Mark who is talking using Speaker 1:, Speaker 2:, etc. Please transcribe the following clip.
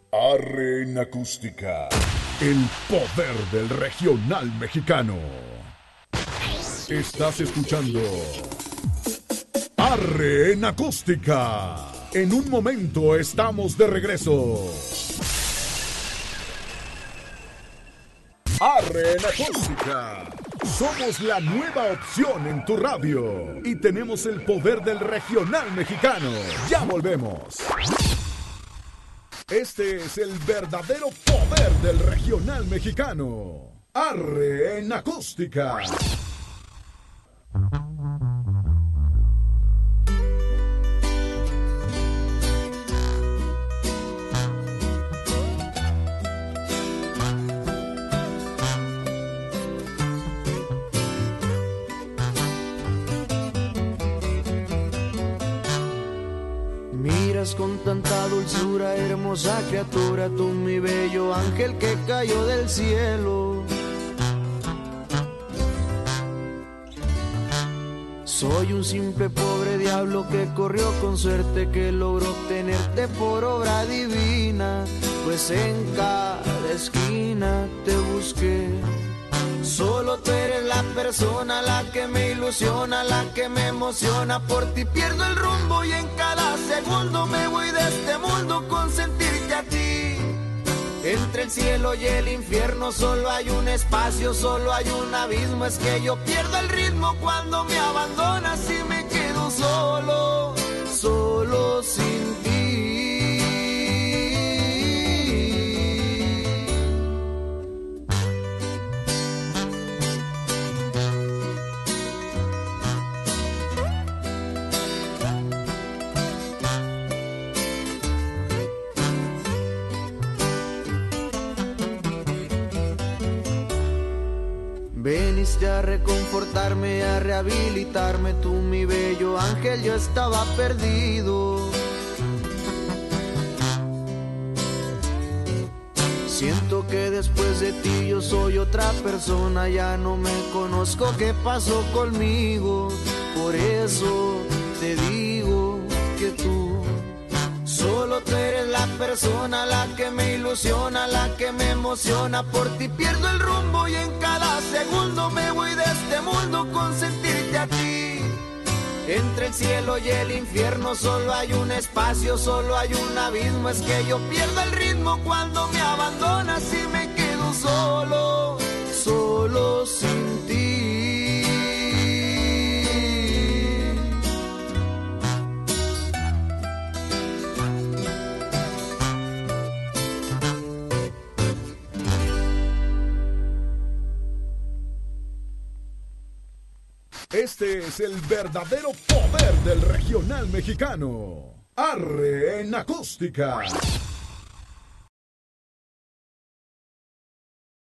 Speaker 1: Arre en acústica. El poder del regional mexicano. Estás escuchando Arre en acústica. En un momento estamos de regreso. Arre en acústica. Somos la nueva opción en tu radio y tenemos el poder del regional mexicano. Ya volvemos. Este es el verdadero poder del regional mexicano. Arre en acústica.
Speaker 2: Con tanta dulzura, hermosa criatura, tú mi bello ángel que cayó del cielo. Soy un simple pobre diablo que corrió con suerte, que logró obtenerte por obra divina, pues en cada esquina te busqué. Solo tú eres la persona, la que me ilusiona, la que me emociona. Por ti pierdo el rumbo y en cada segundo me voy de este mundo con sentirte a ti. Entre el cielo y el infierno solo hay un espacio, solo hay un abismo. Es que yo pierdo el ritmo cuando me abandonas y me quedo solo, solo sin ti. Veniste a reconfortarme, a rehabilitarme, tú mi bello ángel, yo estaba perdido. Siento que después de ti yo soy otra persona, ya no me conozco, ¿qué pasó conmigo? Por eso te digo que tú solo tú eres la persona, la que me ilusiona, la que me emociona. Por ti pierdo el rumbo y en cada segundo me voy de este mundo con sentirte a ti. Entre el cielo y el infierno solo hay un espacio, solo hay un abismo. Es que yo pierdo el ritmo cuando me abandonas y me quedo solo, solo sin ti.
Speaker 1: Este es el verdadero poder del regional mexicano. Arre en acústica.